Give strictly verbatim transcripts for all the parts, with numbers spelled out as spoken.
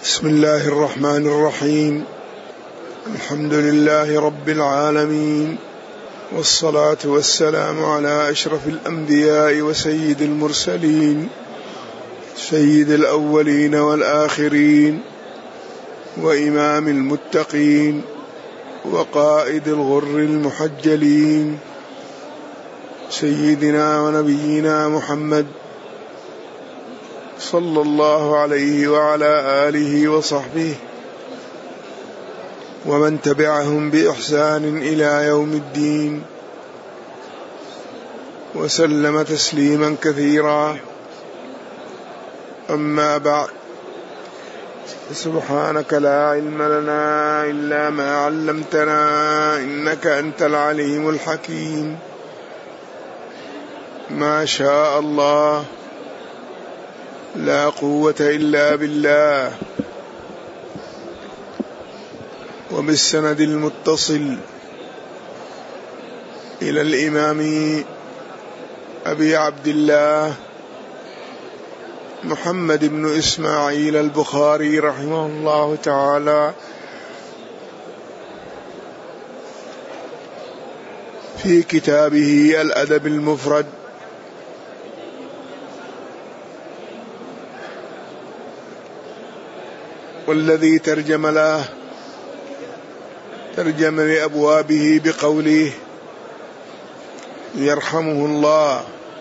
بسم الله الرحمن الرحيم. الحمد لله رب العالمين، والصلاة والسلام على أشرف الأنبياء وسيد المرسلين، سيد الأولين والآخرين، وإمام المتقين، وقائد الغر المحجلين، سيدنا ونبينا محمد صلى الله عليه وعلى آله وصحبه ومن تبعهم بإحسان إلى يوم الدين، وسلم تسليما كثيرا. أما بعد، سبحانك لا علم لنا إلا ما علمتنا إنك أنت العليم الحكيم. ما شاء الله، لا قوة إلا بالله. وبالسند المتصل إلى الإمام أبي عبد الله محمد بن إسماعيل البخاري رحمه الله تعالى في كتابه الأدب المفرد، والذي ترجم له ترجم لأبوابه بقوله يرحمه الله.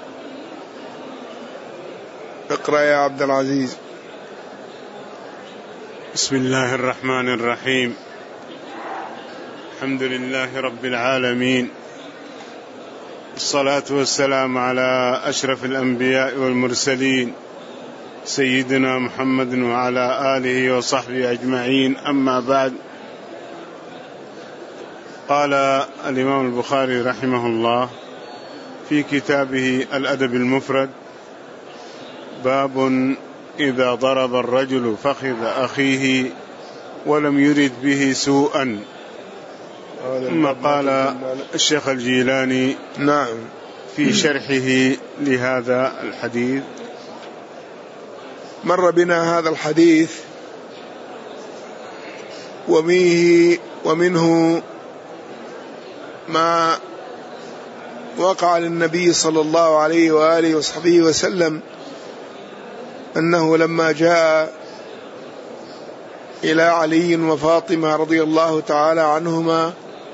اقرأ يا عبد العزيز. بسم الله الرحمن الرحيم. الحمد لله رب العالمين، الصلاة والسلام على أشرف الأنبياء والمرسلين، سيدنا محمد وعلى آله وصحبه أجمعين. أما بعد، قال الإمام البخاري رحمه الله في كتابه الأدب المفرد: باب إذا ضرب الرجل فخذ أخيه ولم يرد به سوءا. ثم قال الشيخ الجيلاني نعم في شرحه لهذا الحديث: مر بنا هذا الحديث ومنه ومنه ما وقع للنبي صلى الله عليه وآله وصحبه وسلم، أنه لما جاء إلى علي وفاطمة رضي الله تعالى عنهما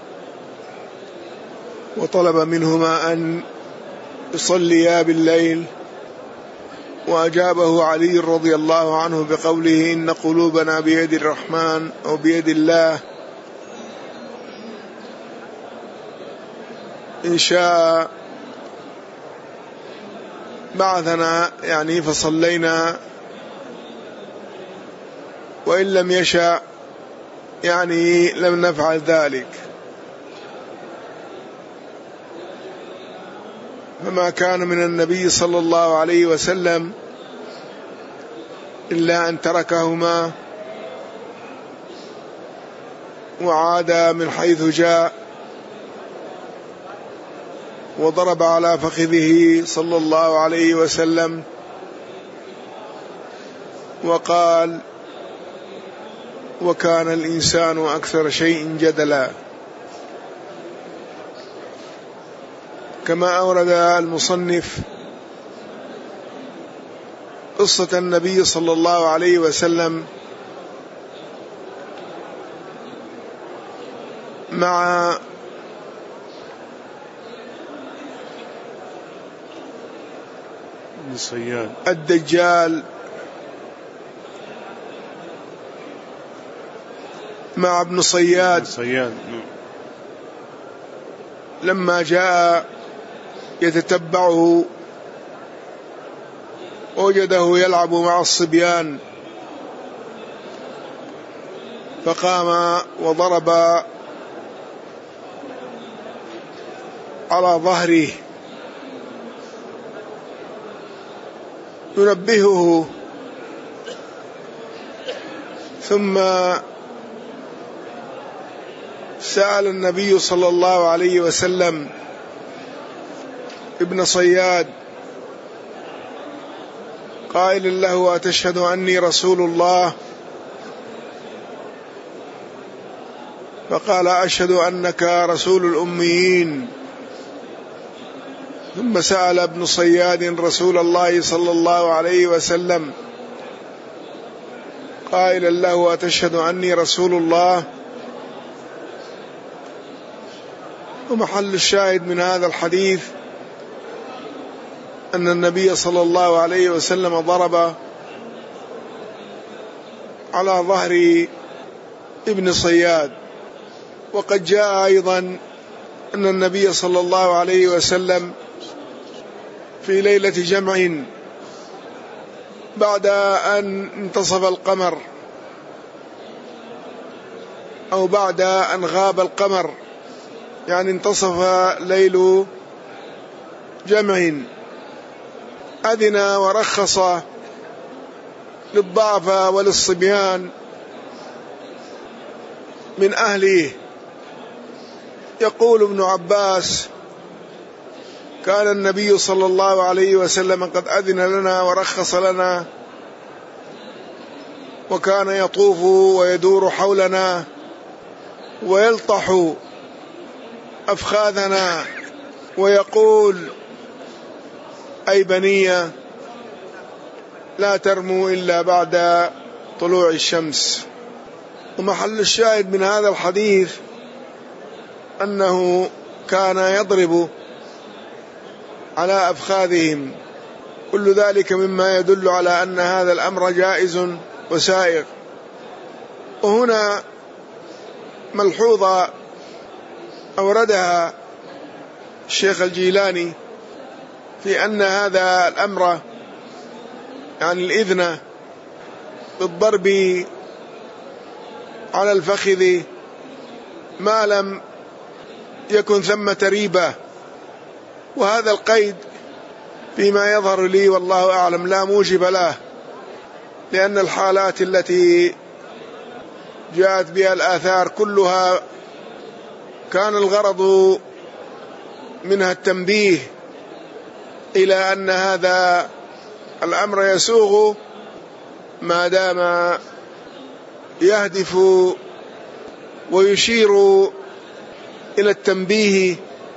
وطلب منهما أن يصليا بالليل، وأجابه علي رضي الله عنه بقوله: إن قلوبنا بيد الرحمن أو بيد الله، إن شاء بعثنا يعني فصلينا، وإن لم يشاء يعني لم نفعل ذلك. فما كان من النبي صلى الله عليه وسلم إلا أن تركهما وعاد من حيث جاء وضرب على فخذه صلى الله عليه وسلم وقال: وكان الإنسان أكثر شيء جدلا. كما أورد المصنف قصة النبي صلى الله عليه وسلم مع الدجال، مع ابن صياد لما جاء يتتبعه وجده يلعب مع الصبيان، فقام وضرب على ظهره ينبهه، ثم سأل النبي صلى الله عليه وسلم ابن صياد قائل له: أتشهد أني رسول الله؟ فقال أشهد أنك رسول الأميين. ثم سأل ابن صياد رسول الله صلى الله عليه وسلم قائلا له أتشهد أني رسول الله؟ ومحل الشاهد من هذا الحديث أن النبي صلى الله عليه وسلم ضرب على ظهر ابن صياد. وقد جاء أيضا أن النبي صلى الله عليه وسلم في ليلة جمع بعد أن انتصف القمر أو بعد أن غاب القمر، يعني انتصف ليل جمع، أذن ورخص للضعفاء وللصبيان من أهله. يقول ابن عباس كان النبي صلى الله عليه وسلم قد أذن لنا ورخص لنا، وكان يطوف ويدور حولنا ويلطح أفخاذنا ويقول أي بنية لا ترموا إلا بعد طلوع الشمس. ومحل الشاهد من هذا الحديث أنه كان يضرب على أفخاذهم. كل ذلك مما يدل على أن هذا الأمر جائز وسائغ. وهنا ملحوظة أوردها الشيخ الجيلاني في أن هذا الأمر، يعني الإذن بالضرب على الفخذ ما لم يكن ثمة ريبة، وهذا القيد فيما يظهر لي والله أعلم لا موجب له، لأن الحالات التي جاءت بها الآثار كلها كان الغرض منها التنبيه إلى أن هذا الأمر يسوغ ما دام يهدف ويشير إلى التنبيه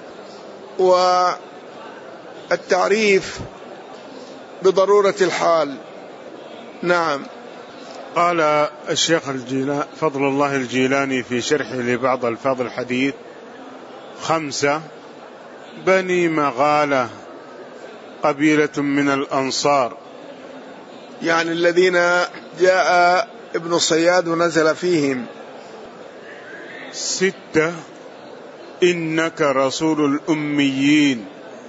والتعريف بضرورة الحال. نعم. قال الشيخ الجيلاني فضل الله الجيلاني في شرحه لبعض الفاظ الحديث: خمسة: بني مغالة قبيلة من الأنصار، يعني الذين جاء ابن صياد ونزل فيهم. ستة: إنك رسول الأميين،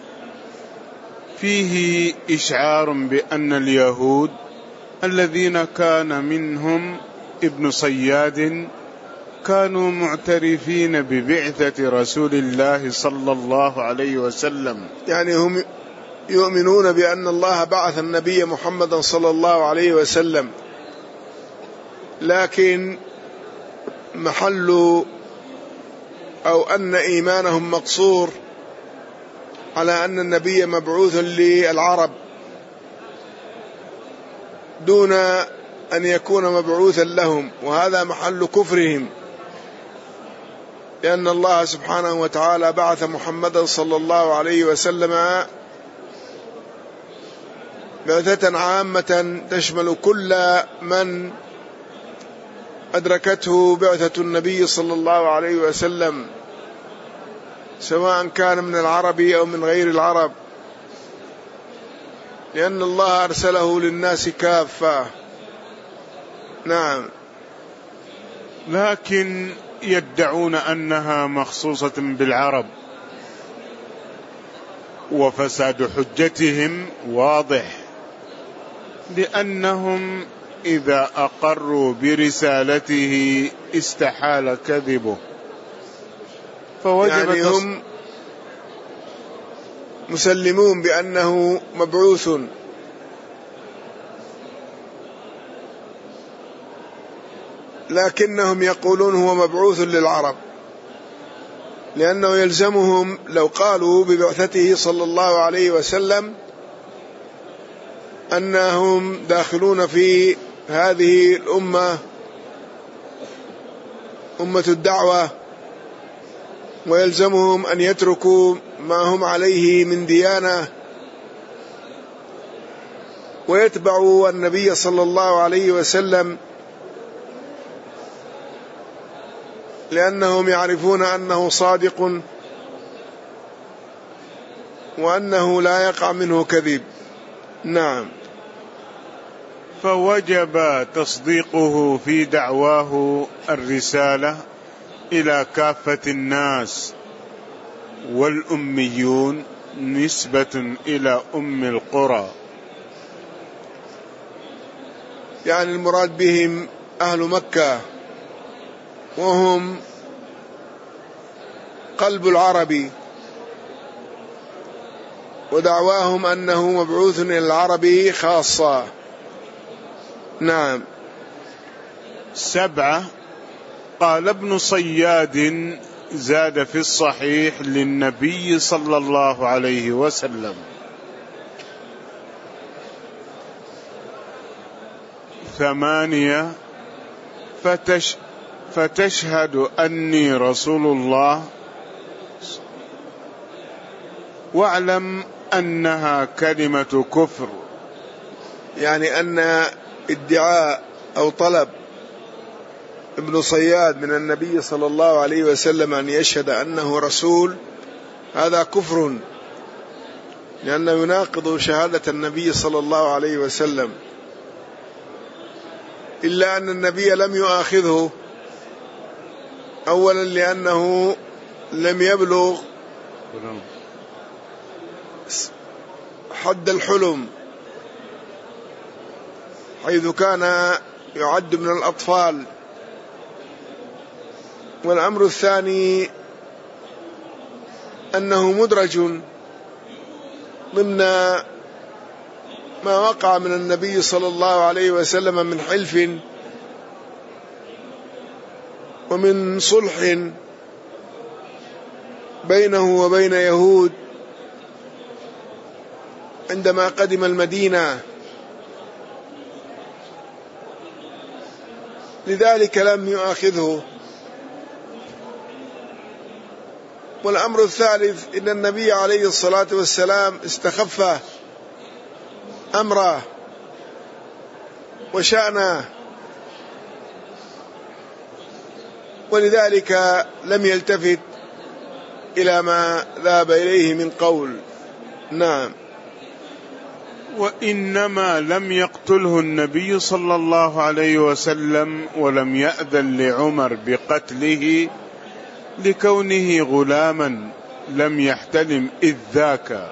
فيه إشعار بأن اليهود الذين كان منهم ابن صياد كانوا معترفين ببعثة رسول الله صلى الله عليه وسلم، يعني هم يؤمنون بأن الله بعث النبي محمد صلى الله عليه وسلم، لكن محل أو أن إيمانهم مقصور على أن النبي مبعوث للعرب دون أن يكون مبعوثا لهم، وهذا محل كفرهم، لأن الله سبحانه وتعالى بعث محمدا صلى الله عليه وسلم بعثة عامة تشمل كل من أدركته بعثة النبي صلى الله عليه وسلم، سواء كان من العرب أو من غير العرب، لأن الله أرسله للناس كافة. نعم. لكن يدعون أنها مخصوصة بالعرب، وفساد حجتهم واضح، لأنهم إذا أقروا برسالته استحال كذبه، فوجب يعني هم مسلمون بأنه مبعوث، لكنهم يقولون هو مبعوث للعرب، لأنه يلزمهم لو قالوا ببعثته صلى الله عليه وسلم أنهم داخلون في هذه الأمة، أمة الدعوة، ويلزمهم أن يتركوا ما هم عليه من ديانة ويتبعوا النبي صلى الله عليه وسلم، لأنهم يعرفون أنه صادق وأنه لا يقع منه كذب. نعم. فوجب تصديقه في دعواه الرسالة إلى كافة الناس، والأميون نسبة إلى أم القرى، يعني المراد بهم أهل مكة، وهم قلب العرب، ودعواهم أنه مبعوث إلى العرب خاصة. نعم. سبعة، قال ابن صياد زاد في الصحيح للنبي صلى الله عليه وسلم. ثمانية، فتش فتشهد أني رسول الله واعلم أنها كلمة كفر، يعني أن ادعاء أو طلب ابن صياد من النبي صلى الله عليه وسلم أن يشهد أنه رسول هذا كفر، لأنه يناقض شهادة النبي صلى الله عليه وسلم، إلا أن النبي لم يؤاخذه، أولا لأنه لم يبلغ حد الحلم، حيث كان يعد من الأطفال. والأمر الثاني أنه مدرج ضمن ما وقع من النبي صلى الله عليه وسلم من حلف ومن صلح بينه وبين يهود عندما قدم المدينة، لذلك لم يؤاخذه. والأمر الثالث إن النبي عليه الصلاة والسلام استخف أمره وشأنه، ولذلك لم يلتفت إلى ما ذهب إليه من قول. نعم. وإنما لم يقتله النبي صلى الله عليه وسلم ولم يأذن لعمر بقتله لكونه غلاما لم يحتلم إذ ذاك،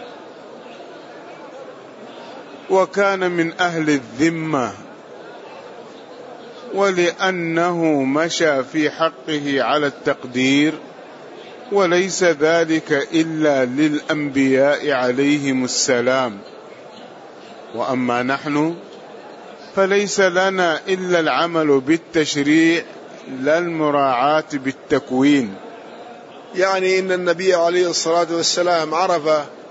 وكان من أهل الذمة، ولأنه مشى في حقه على التقدير، وليس ذلك إلا للأنبياء عليهم السلام، وأما نحن فليس لنا إلا العمل بالتشريع لا المراعاة بالتكوين. يعني إن النبي عليه الصلاة والسلام عرف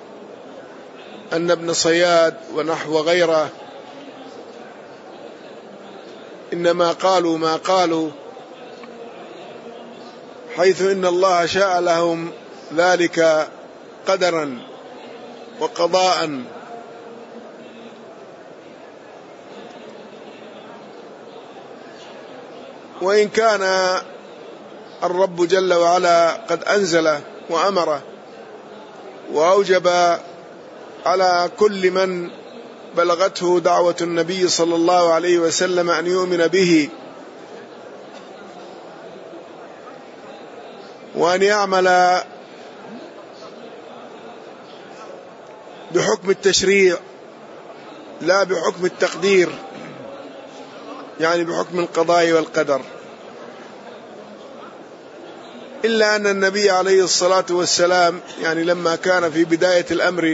أن ابن صياد ونحو غيره إنما قالوا ما قالوا، حيث إن الله شاء لهم ذلك قدرا وقضاء. وإن كان الرب جل وعلا قد أنزل وأمر وأوجب على كل من بلغته دعوة النبي صلى الله عليه وسلم أن يؤمن به وأن يعمل بحكم التشريع لا بحكم التقدير، يعني بحكم القضاء والقدر. إلا أن النبي عليه الصلاة والسلام يعني لما كان في بداية الأمر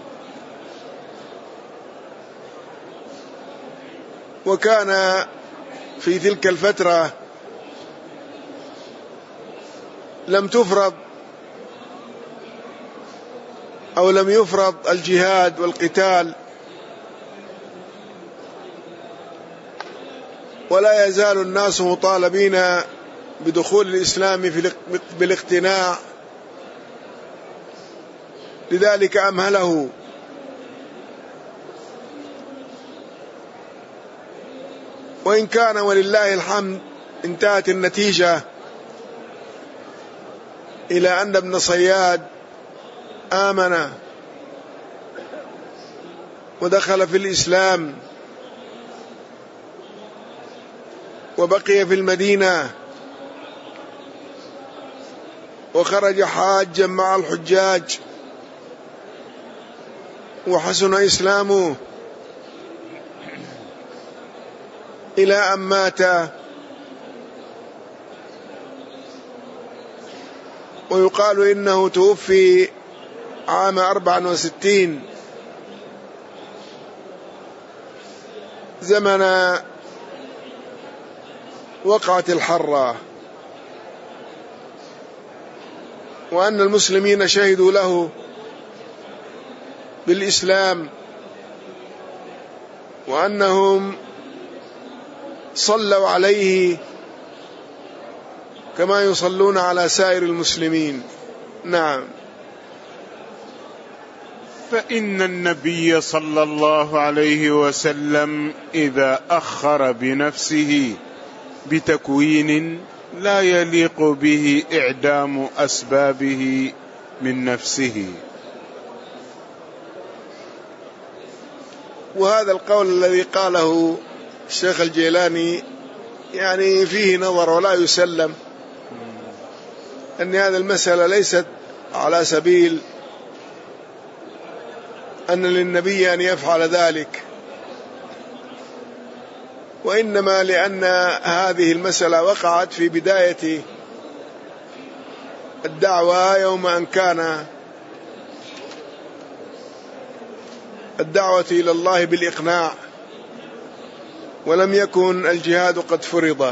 وكان في تلك الفترة لم تفرض أو لم يفرض الجهاد والقتال، ولا يزال الناس مطالبين بدخول الإسلام بالاقتناع، لذلك أمهله. وإن كان ولله الحمد انتهت النتيجة إلى أن ابن صياد آمن ودخل في الإسلام وبقي في المدينة وخرج حاجا مع الحجاج وحسن إسلامه إلى أن مات، ويقال إنه توفي عام أربع وستين زمن وقعة الحرة، وأن المسلمين شهدوا له بالإسلام وأنهم صلوا عليه كما يصلون على سائر المسلمين. نعم. فإن النبي صلى الله عليه وسلم إذا أخر بنفسه بتكوين لا يليق به إعدام أسبابه من نفسه. وهذا القول الذي قاله الشيخ الجيلاني يعني فيه نظر ولا يسلم، أن هذه المسألة ليست على سبيل أن للنبي أن يفعل ذلك، وإنما لأن هذه المسألة وقعت في بداية الدعوة يوم أن كان الدعوة إلى الله بالإقناع، ولم يكن الجهاد قد فرض.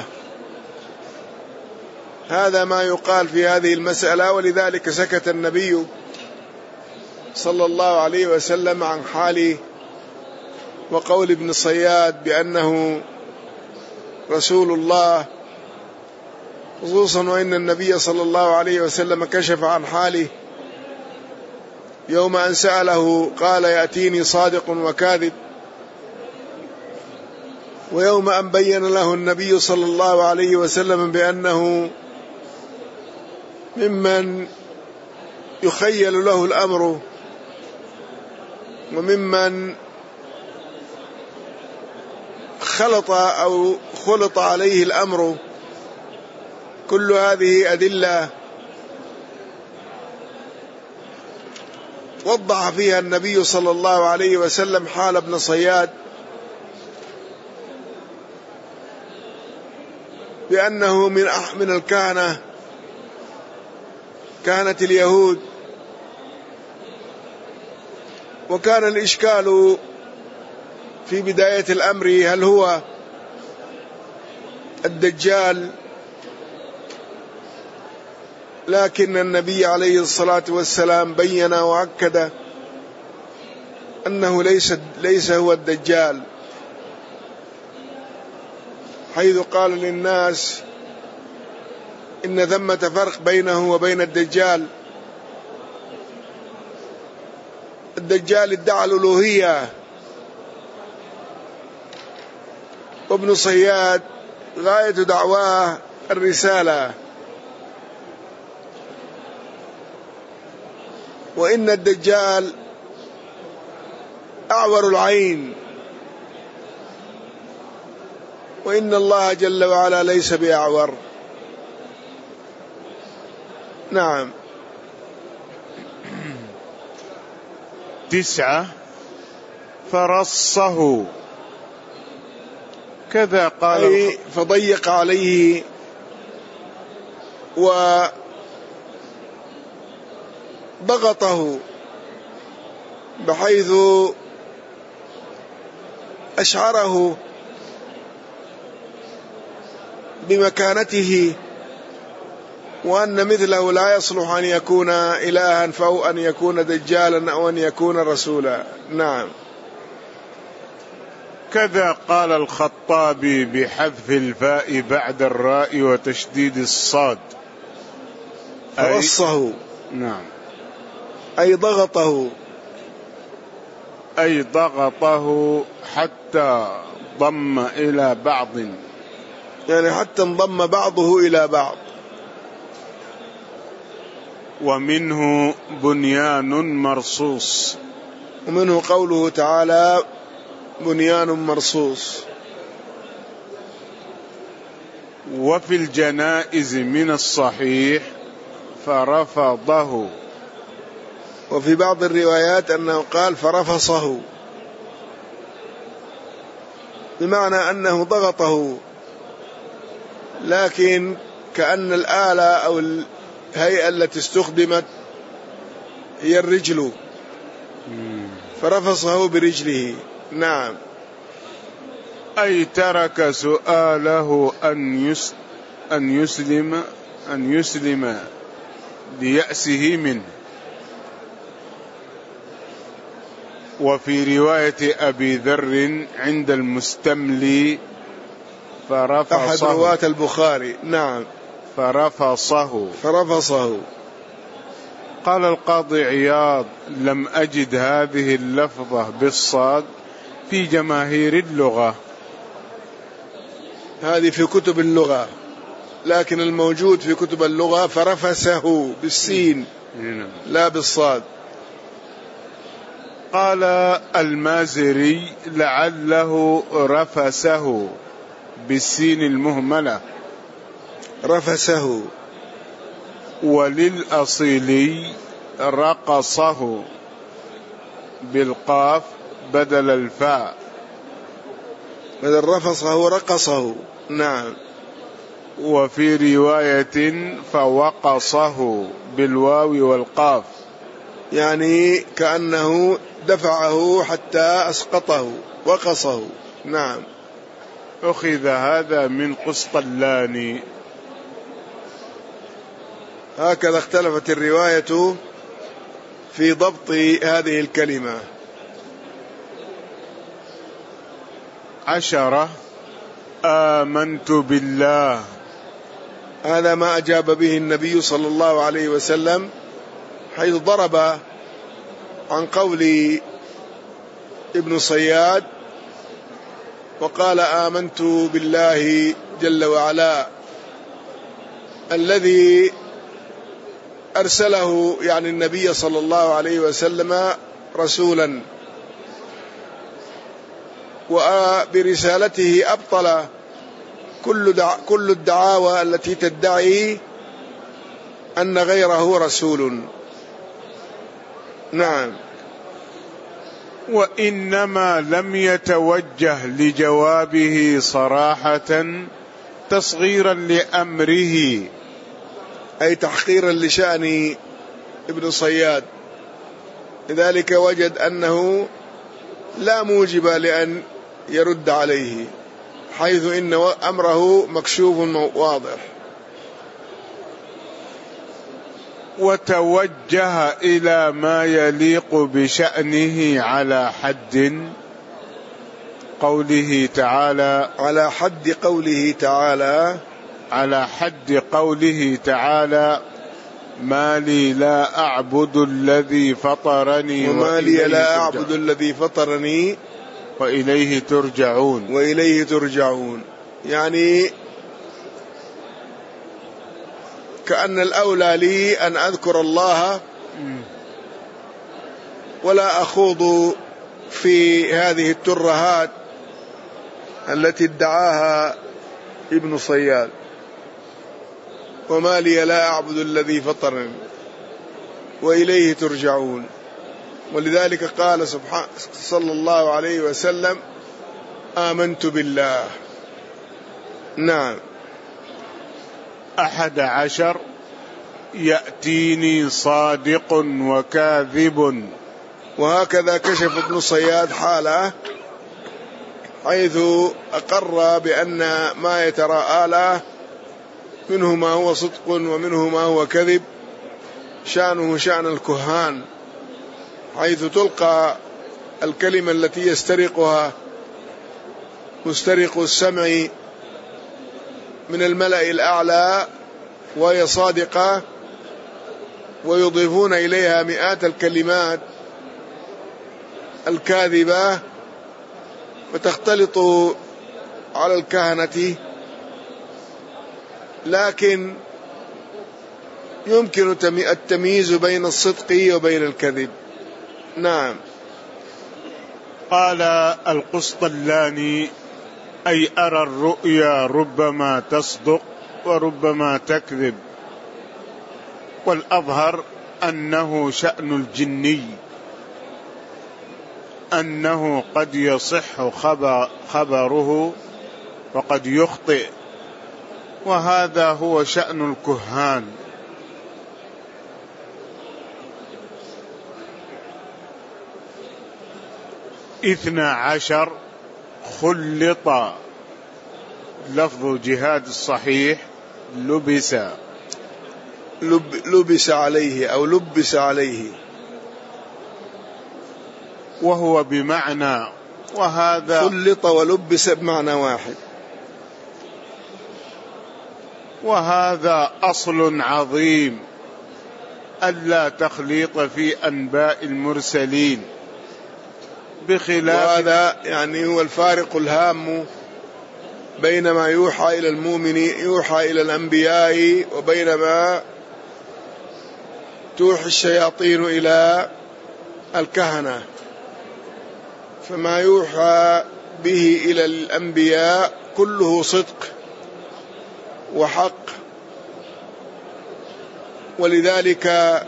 هذا ما يقال في هذه المسألة، ولذلك سكت النبي صلى الله عليه وسلم عن حال وقول ابن صياد بأنه رسول الله، خصوصا وإن النبي صلى الله عليه وسلم كشف عن حاله يوم أن سأله قال يأتيني صادق وكاذب، ويوم أن بين له النبي صلى الله عليه وسلم بأنه ممن يخيل له الأمر وممن خلط أو خلط عليه الأمر. كل هذه أدلة وضح فيها النبي صلى الله عليه وسلم حال ابن صياد بأنه من من الكهنة كانت اليهود، وكان الإشكال في بداية الأمر هل هو الدجال، لكن النبي عليه الصلاة والسلام بين وأكد أنه ليس ليس هو الدجال، حيث قال للناس إن ثمة فرق بينه وبين الدجال. الدجال ادعى الألوهية، وابن صياد غاية دعواه الرسالة. وإن الدجال أعور العين، وإن الله جل وعلا ليس بأعور. نعم. تسعة فرصه، كذا قال أي فضيق عليه وضغطه بحيث أشعره بمكانته، وأن مثله لا يصلح أن يكون إلها فأو أن يكون دجالا أو أن يكون رسولا. نعم. وكذا قال الخطابي بحذف الفاء بعد الراء وتشديد الصاد، فرصه. نعم. أي ضغطه، أي ضغطه حتى ضم إلى بعض، يعني حتى انضم بعضه إلى بعض. ومنه بنيان مرصوص، ومنه قوله تعالى بنيان مرصوص. وفي الجنائز من الصحيح فرفضه، وفي بعض الروايات أنه قال فرفصه، بمعنى أنه ضغطه، لكن كأن الآلة أو الهيئة التي استخدمت هي الرجل، فرفصه برجله. نعم. أي ترك سؤاله أن يسلم أن يسلم ليأسه منه. وفي رواية أبي ذر عند المستملي فرفصه، أحد رواة البخاري. نعم. فرفصه فرفصه. قال القاضي عياض: لم أجد هذه اللفظة بالصاد في جماهير اللغة. هذه في كتب اللغة، لكن الموجود في كتب اللغة فرفسه بالسين لا بالصاد. قال المازري: لعله رفسه بالسين المهملة، رفسه. وللأصيلي رقصه بالقاف بدل الفاء، بدل رفصه رقصه. نعم. وفي رواية فوقصه بالواو والقاف، يعني كأنه دفعه حتى أسقطه، وقصه. نعم. أخذ هذا من قسطلاني. هكذا اختلفت الرواية في ضبط هذه الكلمة. عشرة: آمنت بالله. هذا ما أجاب به النبي صلى الله عليه وسلم، حيث ضرب عن قول ابن صياد وقال آمنت بالله جل وعلا الذي أرسله، يعني النبي صلى الله عليه وسلم، رسولا، وبرسالته أبطل كل دع... كل الدعاوى التي تدعي أن غيره رسول. نعم. وإنما لم يتوجه لجوابه صراحة تصغيرا لأمره، أي تحقيرا لشأن ابن صياد، لذلك وجد أنه لا موجب لأن يرد عليه، حيث إن أمره مكشوف واضح. وتوجه إلى ما يليق بشأنه على حد قوله تعالى على حد قوله تعالى على حد قوله تعالى: ما لي لا أعبد الذي فطرني وما لي لا أعبد الذي فطرني وإليه ترجعون وإليه ترجعون. يعني كأن الأولى لي أن أذكر الله ولا أخوض في هذه الترهات التي ادعاها ابن صياد. وما لي لا أعبد الذي فطرني وإليه ترجعون. ولذلك قال سبحانه صلى الله عليه وسلم: آمنت بالله. نعم. أحد عشر: يأتيني صادق وكاذب. وهكذا كشف ابن صياد حاله، حيث أقر بأن ما يتراءى له منه ما هو صدق ومنه ما هو كذب، شأنه شأن الكهان، حيث تلقى الكلمة التي يسترقها مسترق السمع من الملأ الأعلى وهي صادقة، ويضيفون إليها مئات الكلمات الكاذبة فتختلط على الكهنة، لكن يمكن التمييز بين الصدق وبين الكذب. نعم. قال القسطلاني: أي أرى الرؤيا ربما تصدق وربما تكذب، والأظهر أنه شأن الجني، أنه قد يصح خبر خبره وقد يخطئ، وهذا هو شأن الكهان. اثنى عشر خلط، لفظ جهاد الصحيح لبس لب لبس عليه أو لبس عليه، وهو بمعنى، وهذا خلط ولبس بمعنى واحد. وهذا أصل عظيم، ألا تخليط في أنباء المرسلين، بخلاف، وهذا يعني هو الفارق الهام بين ما يوحى إلى المؤمن يوحى إلى الأنبياء وبين ما توحي الشياطين إلى الكهنة. فما يوحى به إلى الأنبياء كله صدق وحق، ولذلك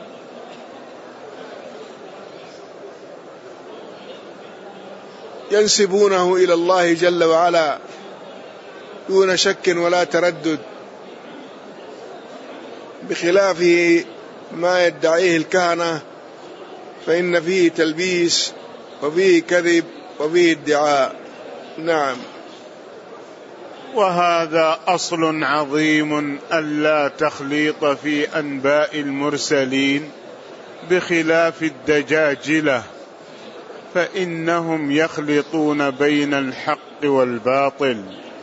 ينسبونه إلى الله جل وعلا دون شك ولا تردد، بخلاف ما يدعيه الكهنة فإن فيه تلبيس وفيه كذب وفيه ادعاء. نعم. وهذا أصل عظيم، ألا تخليط في أنباء المرسلين، بخلاف الدجاجلة فإنهم يخلطون بين الحق والباطل.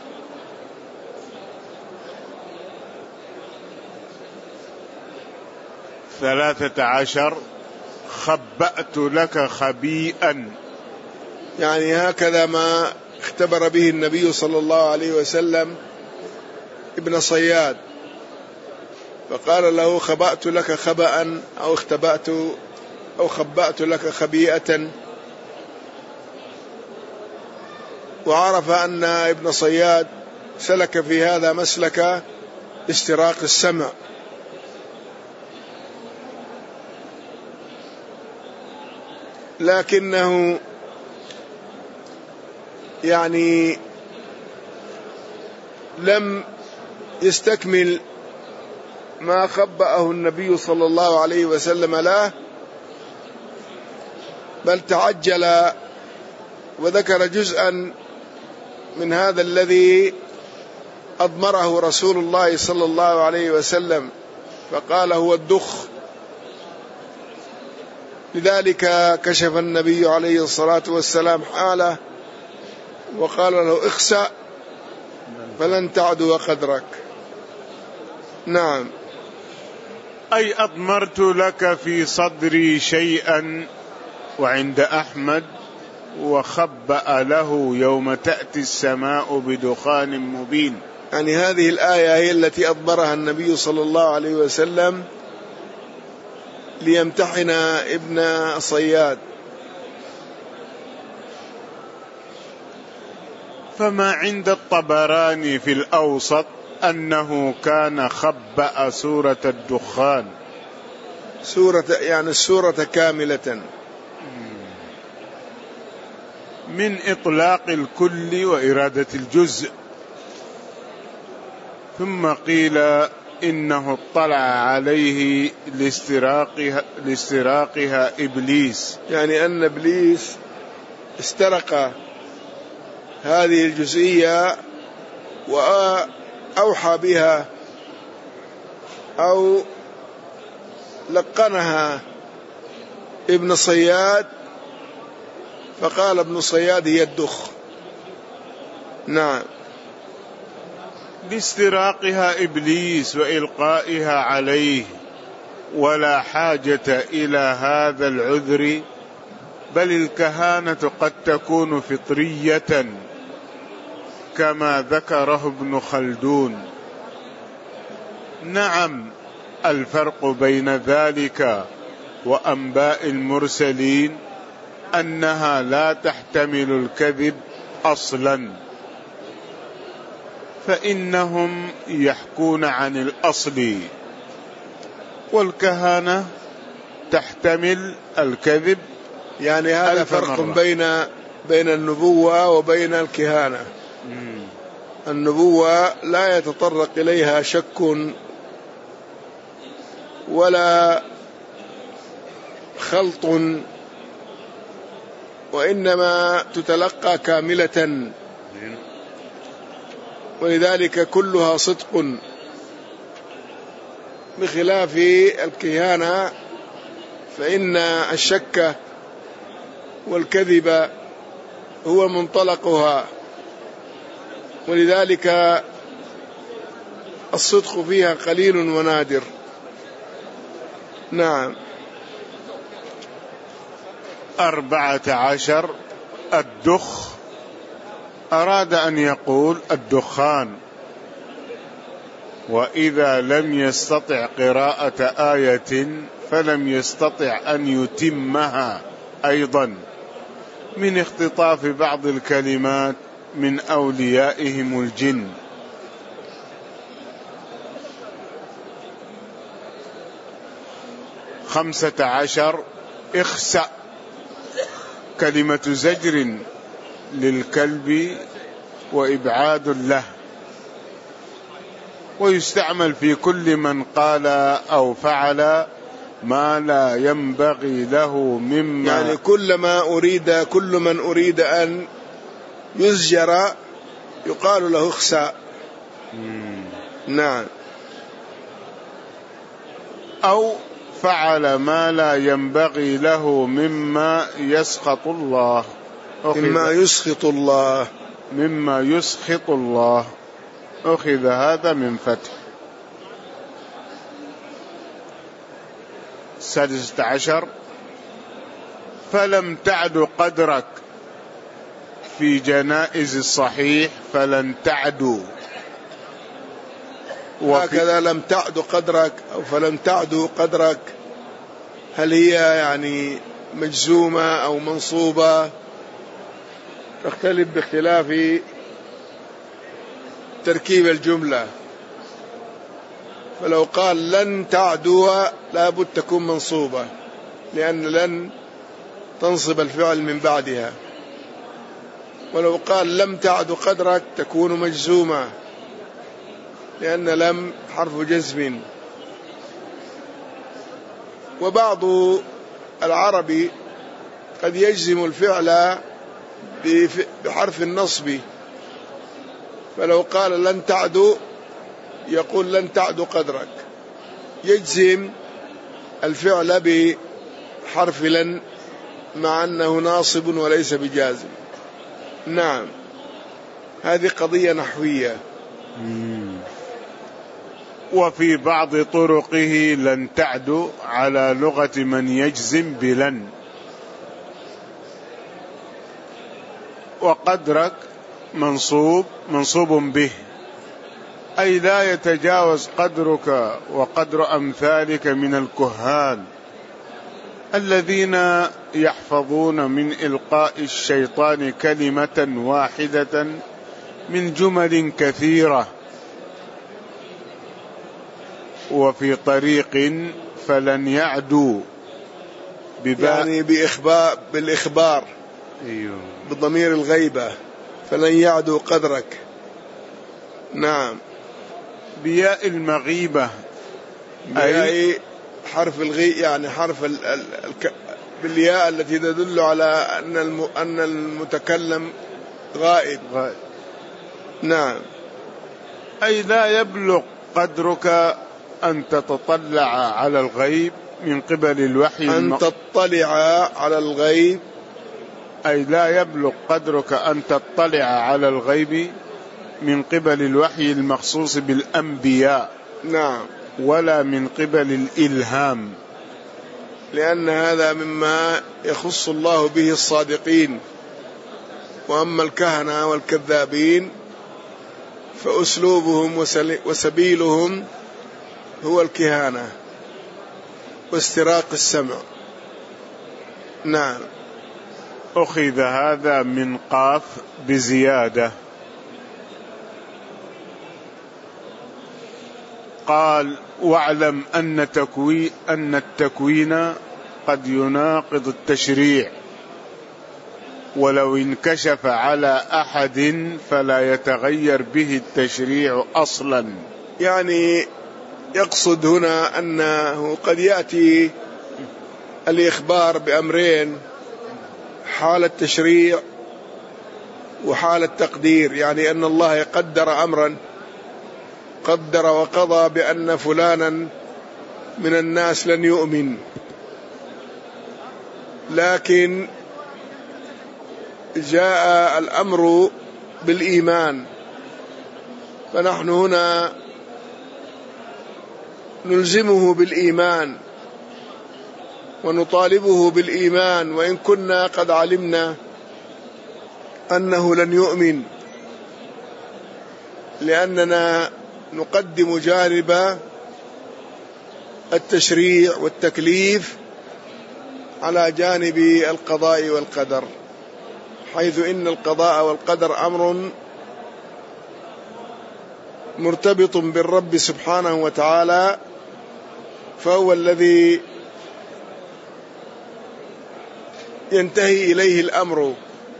ثلاثة عشر خبأت لك خبيئا، يعني هكذا ما اختبر به النبي صلى الله عليه وسلم ابن صياد، فقال له: خبأت لك خبأ أو اختبأت أو خبأت لك خبيئة، وعرف أن ابن صياد سلك في هذا مسلك استراق السمع، لكنه يعني لم يستكمل ما خبأه النبي صلى الله عليه وسلم له، بل تعجل وذكر جزءا من هذا الذي أضمره رسول الله صلى الله عليه وسلم، فقال: هو الدخ. لذلك كشف النبي عليه الصلاة والسلام حاله وقال له: اخسأ فلن تعدو قدرك. نعم. أي أضمرت لك في صدري شيئا، وعند أحمد: وخبأ له يوم تأتي السماء بدخان مبين. يعني هذه الآية هي التي أضمرها النبي صلى الله عليه وسلم ليمتحن ابن صياد. فما عند الطبراني في الأوسط أنه كان خبأ سورة الدخان، سورة يعني السورة كاملة، من إطلاق الكل وإرادة الجزء. ثم قيل إنه اطلع عليه لاستراقها, لاستراقها إبليس، يعني أن إبليس استرق هذه الجزئية وأوحى بها أو لقنها ابن صياد، فقال ابن صياد: هي الدخ. نعم. لاستراقها إبليس وإلقائها عليه، ولا حاجة إلى هذا العذر، بل الكهانة قد تكون فطرية كما ذكره ابن خلدون. نعم، الفرق بين ذلك وأنباء المرسلين أنها لا تحتمل الكذب أصلا، فإنهم يحكون عن الأصل، والكهانة تحتمل الكذب. يعني هذا فرق بين بين النبوة وبين الكهانة. مم. النبوة لا يتطرق إليها شك ولا خلط، وإنما تتلقى كاملة، ولذلك كلها صدق، بخلاف الكهانة فإن الشك والكذب هو منطلقها، ولذلك الصدق فيها قليل ونادر. نعم. أربعة عشر الدخ، أراد أن يقول الدخان، وإذا لم يستطع قراءة آية فلم يستطع أن يتمها أيضا، من اختطاف بعض الكلمات من أوليائهم الجن. خمسة عشر اخسأ، كلمة زجر للكلب وإبعاد له، ويستعمل في كل من قال أو فعل ما لا ينبغي له مما، يعني كل ما أريد كل من أريد أن يزجر يقال له اخسأ. نعم. أو فعل ما لا ينبغي له مما يسخط الله، مما يسخط الله مما يسخط الله أخذ هذا من فتح. سادسة عشر فلم تعد قدرك في جنائز الصحيح فلن تعدوا، وهكذا لم تعد قدرك أو فلم تعدوا قدرك، هل هي يعني مجزومة أو منصوبة؟ تختلف باختلاف تركيب الجملة. فلو قال لن تعدوا لابد تكون منصوبة، لأن لن تنصب الفعل من بعدها. ولو قال لم تعد قدرك تكون مجزومة، لأن لم حرف جزم. وبعض العرب قد يجزم الفعل بحرف النصب، فلو قال لن تعدوا يقول لن تعدوا قدرك، يجزم الفعل بحرف لن مع أنه ناصب وليس بجازم. نعم، هذه قضية نحوية. وفي بعض طرقه لن تعدوا على لغة من يجزم بلن. وقدرك منصوب منصوب به، أي لا يتجاوز قدرك وقدر أمثالك من الكهان الذين يحفظون من إلقاء الشيطان كلمة واحدة من جمل كثيرة. وفي طريق فلن يعدوا يعني بإخبار بالإخبار، أيوه، بضمير الغيبة، فلن يعدوا قدرك. نعم. بياء المغيبة، أي حرف الغي، يعني حرف ال ال ال بالياء التي تدل على أن الم أن المتكلم غائب. غائب. نعم. أي لا يبلغ قدرك أن تتطلع على الغيب من قبل الوحي، أن تطلع على الغيب أي لا يبلغ قدرك أن تطلع على الغيب من قبل الوحي المخصوص بالأنبياء. نعم. ولا من قبل الإلهام، لأن هذا مما يخص الله به الصادقين، وأما الكهنة والكذابين فأسلوبهم وسبيلهم هو الكهانة واستراق السمع. نعم. أخذ هذا من قاف بزيادة. قال: واعلم أن تكوين أن التكوين قد يناقض التشريع، ولو انكشف على أحد فلا يتغير به التشريع أصلا. يعني يقصد هنا أنه قد يأتي الإخبار بأمرين، حال التشريع وحال التقدير، يعني أن الله يقدر أمرا، قدر وقضى بأن فلانا من الناس لن يؤمن، لكن جاء الأمر بالإيمان، فنحن هنا نلزمه بالإيمان ونطالبه بالإيمان، وإن كنا قد علمنا أنه لن يؤمن، لأننا نقدم جانب التشريع والتكليف على جانب القضاء والقدر، حيث إن القضاء والقدر أمر مرتبط بالرب سبحانه وتعالى، فهو الذي ينتهي إليه الأمر.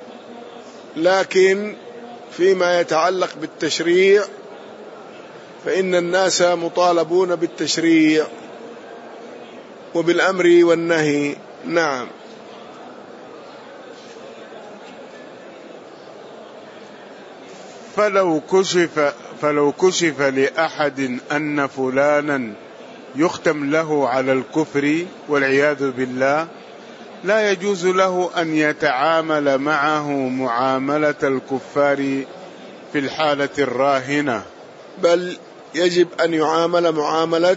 لكن فيما يتعلق بالتشريع فإن الناس مطالبون بالتشريع وبالأمر والنهي. نعم. فلو كشف فلو كشف لأحد أن فلانا يختم له على الكفر والعياذ بالله، لا يجوز له أن يتعامل معه معاملة الكفار في الحالة الراهنة، بل يجب أن يعامل معاملة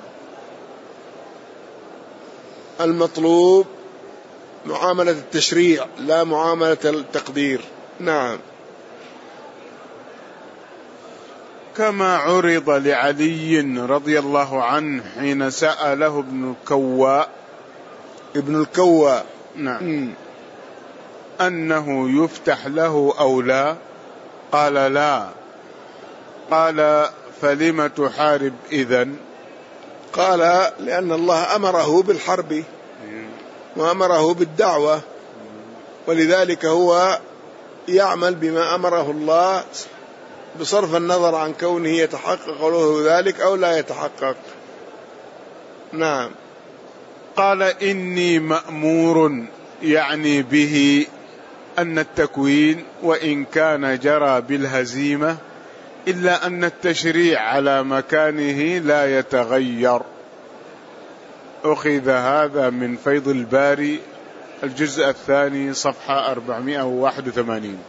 المطلوب، معاملة التشريع لا معاملة التقدير. نعم. كما عرض لعلي رضي الله عنه حين سأله ابن الكواء ابن الكواء نعم أنه يفتح له أو لا، قال لا. قال: فلم تحارب إذن؟ قال: لأن الله أمره بالحرب وأمره بالدعوة، ولذلك هو يعمل بما أمره الله بصرف النظر عن كونه يتحقق له ذلك أو لا يتحقق. نعم. قال: إني مأمور، يعني به أن التكوين وإن كان جرى بالهزيمة إلا أن التشريع على مكانه لا يتغير. أخذ هذا من فيض الباري الجزء الثاني صفحة أربعمائة وواحد وثمانين.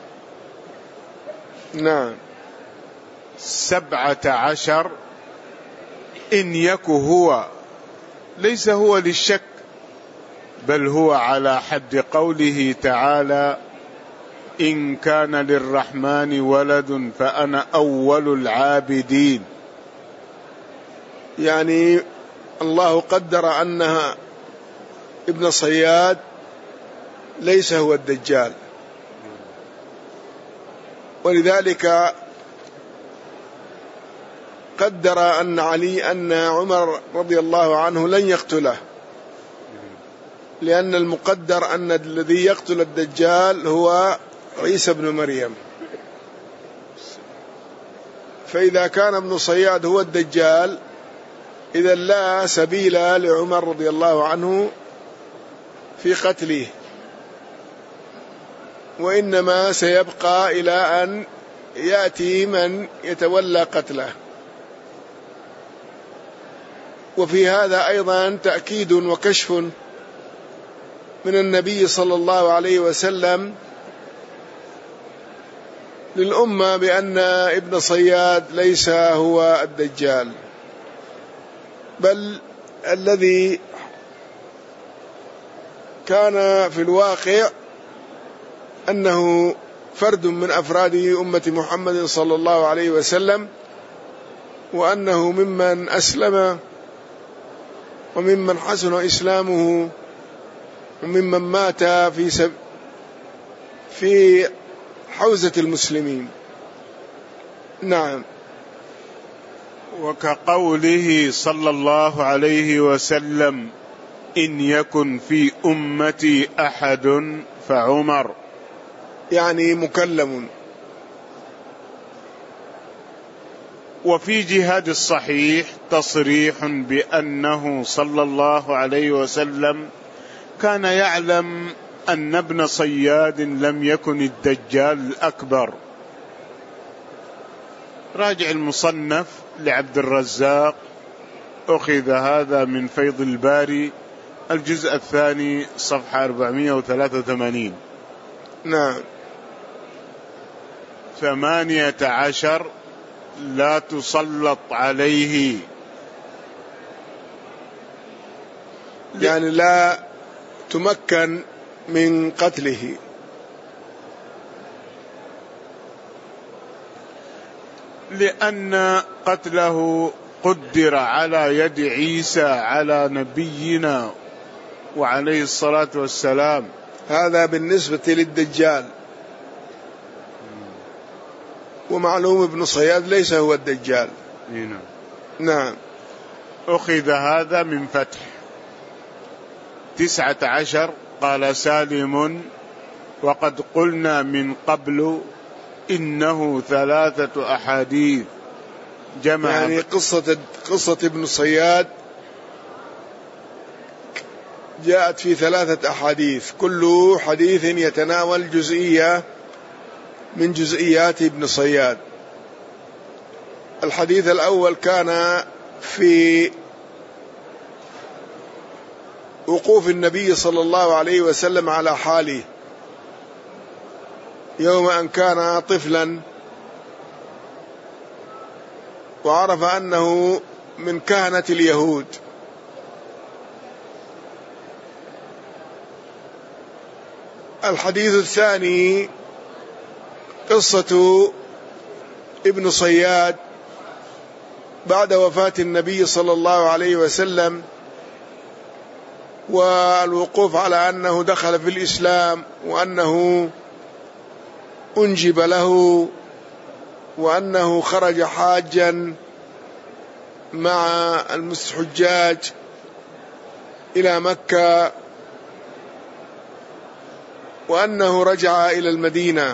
نعم. سبعة عشر: إن يك هو، ليس هو للشك، بل هو على حد قوله تعالى: إن كان للرحمن ولد فأنا أول العابدين. يعني الله قدر أنها ابن صياد ليس هو الدجال، ولذلك قدر أن علي أن عمر رضي الله عنه لن يقتله، لأن المقدر أن الذي يقتل الدجال هو عيسى بن مريم، فإذا كان ابن صياد هو الدجال إذا لا سبيل لعمر رضي الله عنه في قتله، وإنما سيبقى إلى أن يأتي من يتولى قتله. وفي هذا أيضا تأكيد وكشف من النبي صلى الله عليه وسلم للأمة بأن ابن صياد ليس هو الدجال، بل الذي كان في الواقع أنه فرد من أفراد أمة محمد صلى الله عليه وسلم، وأنه ممن أسلم وممن حسن إسلامه وممن مات في سب في حوزة المسلمين. نعم. وكقوله صلى الله عليه وسلم: إن يكن في أمتي أحد فعمر، يعني مكلم. وفي جهاد الصحيح تصريح بأنه صلى الله عليه وسلم كان يعلم أن ابن صياد لم يكن الدجال الأكبر. راجع المصنف لعبد الرزاق، أخذ هذا من فيض الباري الجزء الثاني صفحة أربعمائة وثلاثة وثمانين. نعم. ثمانية عشر لا تسلط عليه، يعني لا تمكن من قتله. لأن قتله قدر على يد عيسى على نبينا وعليه الصلاة والسلام. هذا بالنسبة للدجال، ومعلوم ابن صياد ليس هو الدجال. نعم. نعم. أخذ هذا من فتح. تسعة عشر قال سالم: وقد قلنا من قبل إنه ثلاثة أحاديث جمع. يعني قصة قصة ابن صياد جاءت في ثلاثة أحاديث، كل حديث يتناول جزئية من جزئيات ابن صياد. الحديث الأول كان في وقوف النبي صلى الله عليه وسلم على حاله يوم أن كان طفلا، وعرف أنه من كهنة اليهود، الحديث الثاني قصة ابن صياد بعد وفاة النبي صلى الله عليه وسلم، والوقوف على أنه دخل في الإسلام، وأنه أنجب له، وأنه خرج حاجا مع الحجاج إلى مكة، وأنه رجع إلى المدينة.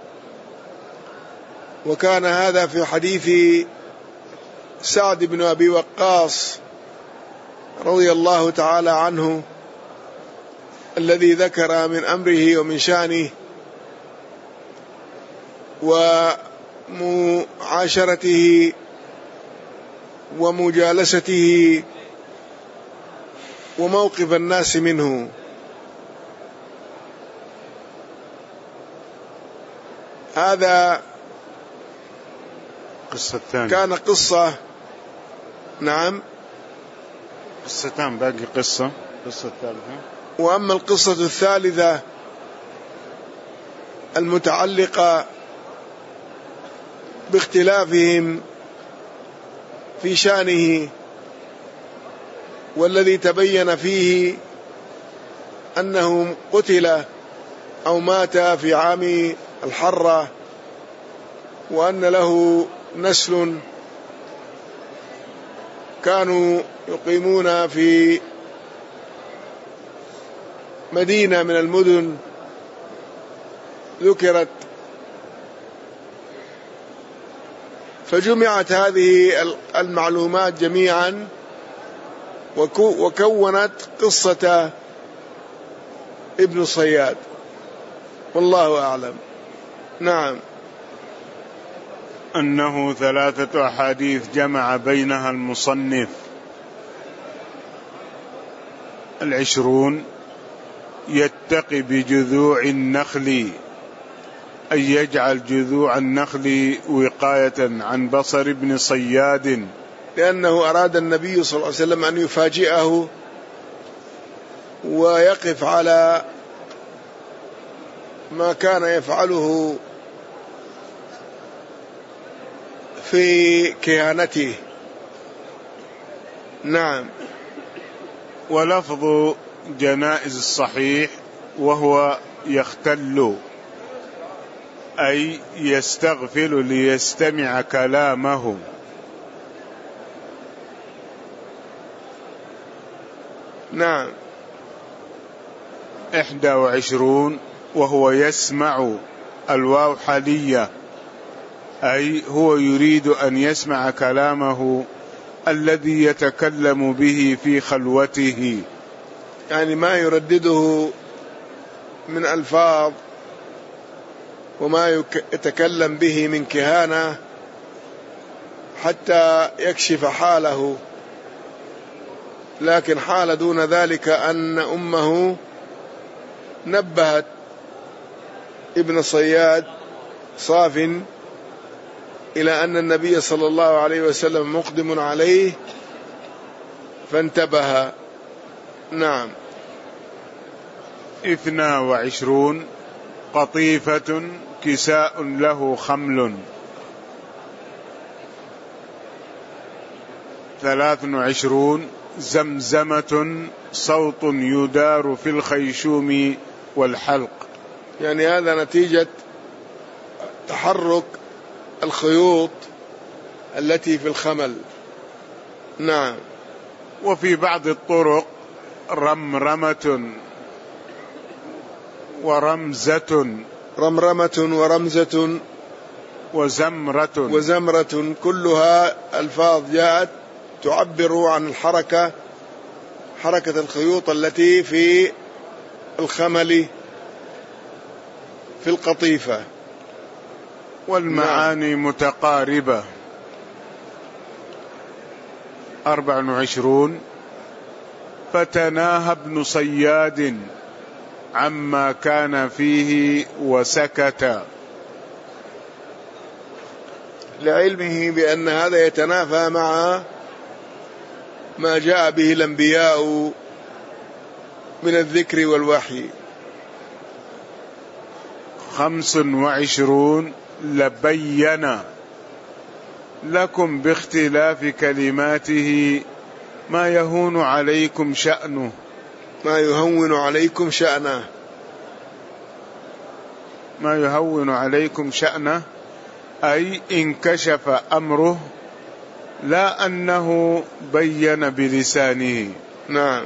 وكان هذا في حديث سعد بن أبي وقاص رضي الله تعالى عنه، الذي ذكر من أمره ومن شأنه ومعاشرته ومجالسته وموقف الناس منه. هذا قصة الثانية كان قصة. نعم. قصتان، باقي قصة قصة الثالثة. وأما القصة الثالثة المتعلقة باختلافهم في شأنه، والذي تبين فيه أنه قتل أو مات في عام الحرة، وأن له نسل كانوا يقيمون في مدينة من المدن ذكرت، فجمعت هذه المعلومات جميعا وكونت قصة ابن صياد، والله أعلم. نعم. أنه ثلاثة أحاديث جمع بينها المصنف: العشرون يتقي بجذوع النخل، أي يجعل جذوع النخل وقاية عن بصر ابن صياد، لأنه أراد النبي صلى الله عليه وسلم أن يفاجئه ويقف على ما كان يفعله في كهانته. نعم. ولفظ جنائز الصحيح وهو يختل، أي يستغفل ليستمع كلامه. نعم. إحدى وعشرون وهو يسمع، الواو حالية، أي هو يريد أن يسمع كلامه الذي يتكلم به في خلوته، يعني ما يردده من ألفاظ وما يتكلم به من كهانة حتى يكشف حاله، لكن حال دون ذلك أن أمه نبهت ابن صياد صاف إلى أن النبي صلى الله عليه وسلم مقدم عليه فانتبه. نعم. اثنا وعشرون قطيفة كساء له خمل. ثلاث وعشرون زمزمة صوت يدار في الخيشوم والحلق، يعني هذا نتيجة تحرك الخيوط التي في الخمل. نعم. وفي بعض الطرق رمرمة ورمزة، رمرمة ورمزة وزمرة وزمرة، كلها ألفاظ جاءت تعبر عن الحركة، حركة الخيوط التي في الخمل في القطيفة، والمعاني نعم. متقاربة. أربع وعشرون فتناهى ابن صياد عما كان فيه وسكت، لعلمه بأن هذا يتنافى مع ما جاء به الأنبياء من الذكر والوحي. خمس وعشرون لبين لكم باختلاف كلماته ما يهون عليكم شأنه، ما يهون عليكم شأنه، ما يهون عليكم شأنه، أي انكشف أمره، لا أنه بين بلسانه. نعم.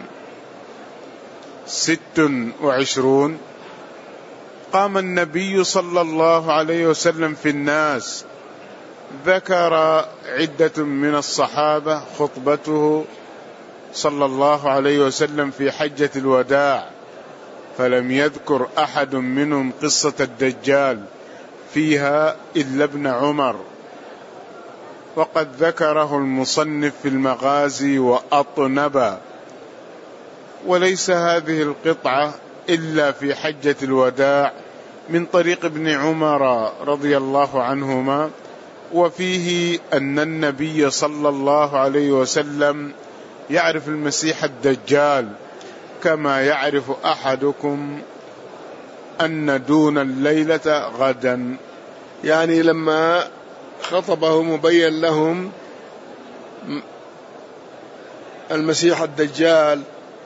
ست وعشرون قام النبي صلى الله عليه وسلم في الناس، ذكر عدة من الصحابة خطبته صلى الله عليه وسلم في حجة الوداع، فلم يذكر أحد منهم قصة الدجال فيها إلا ابن عمر، وقد ذكره المصنف في المغازي وأطنب، وليس هذه القطعة إلا في حجة الوداع من طريق ابن عمر رضي الله عنهما، وفيه أن النبي صلى الله عليه وسلم يعرف المسيح الدجال كما يعرف أحدكم أن دون الليلة غدا، يعني لما خطبه مبين لهم المسيح الدجال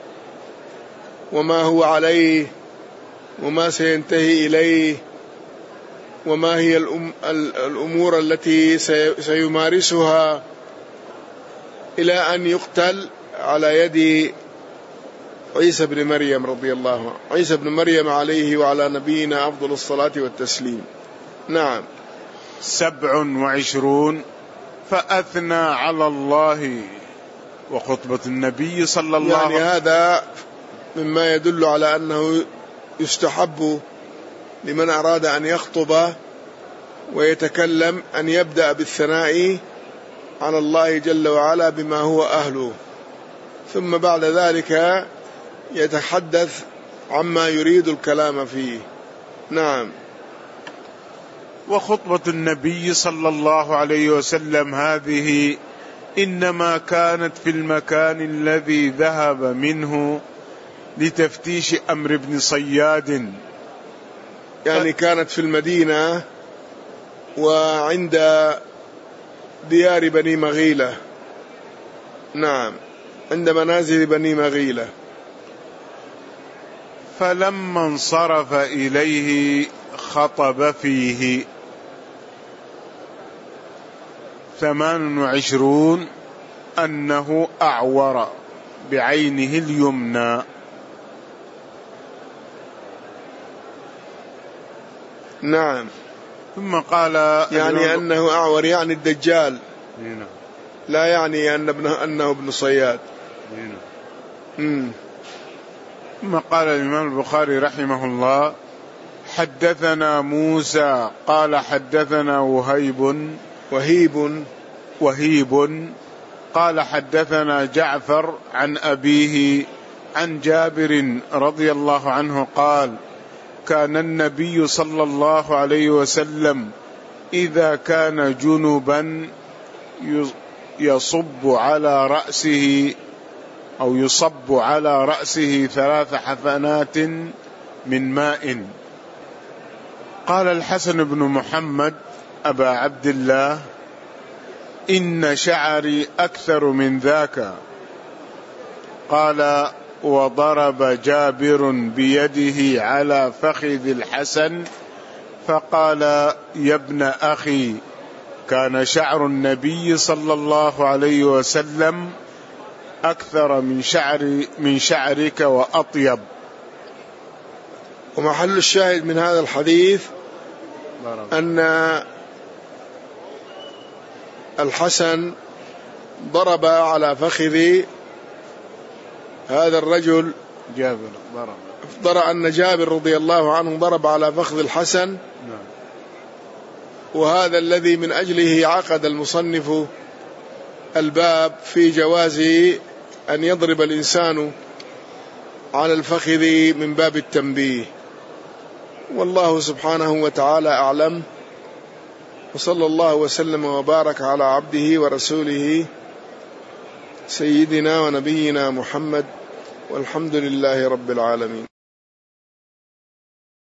وما هو عليه وما سينتهي إليه وما هي الأمور التي سيمارسها إلى أن يقتل على يد عيسى بن مريم رضي الله عنه، عيسى بن مريم عليه وعلى نبينا أفضل الصلاة والتسليم. نعم. سبع وعشرون فأثنى على الله، وخطبة النبي صلى الله عليه وسلم يعني هذا مما يدل على أنه يستحب لمن أراد أن يخطب ويتكلم أن يبدأ بالثناء على الله جل وعلا بما هو أهله، ثم بعد ذلك يتحدث عما يريد الكلام فيه. نعم. وخطبة النبي صلى الله عليه وسلم هذه إنما كانت في المكان الذي ذهب منه لتفتيش أمر ابن صياد، يعني كانت في المدينة وعند ديار بني مغيلة. نعم، عند منازل بني مغيلة. فلما انصرف إليه خطب فيه ثمان وعشرون أنه أعور بعينه اليمنى. نعم. ثم قال يعني أنه أعور يعني الدجال، لا يعني أن ابنه أنه ابن صياد. مم. ثم قال الإمام البخاري رحمه الله: حدثنا موسى قال حدثنا وهيب وهيب وهيب قال حدثنا جعفر عن أبيه عن جابر رضي الله عنه قال: كان النبي صلى الله عليه وسلم إذا كان جنبا يصب على رأسه أو يصب على رأسه ثلاث حفنات من ماء. قال الحسن بن محمد أبا عبد الله: إن شعري أكثر من ذاك. قال: وضرب جابر بيده على فخذ الحسن فقال: يا ابن أخي، كان شعر النبي صلى الله عليه وسلم أكثر من شعر من شعرك وأطيب. ومحل الشاهد من هذا الحديث أن الحسن ضرب على فخذ هذا الرجل جابر ضرب ضرب أن جابر رضي الله عنه ضرب على فخذ الحسن. وهذا الذي من أجله عقد المصنف الباب في جواز أن يضرب الإنسان على الفخذ من باب التنبيه. والله سبحانه وتعالى أعلم، وصلى الله وسلم وبارك على عبده ورسوله سيدنا ونبينا محمد، والحمد لله رب العالمين.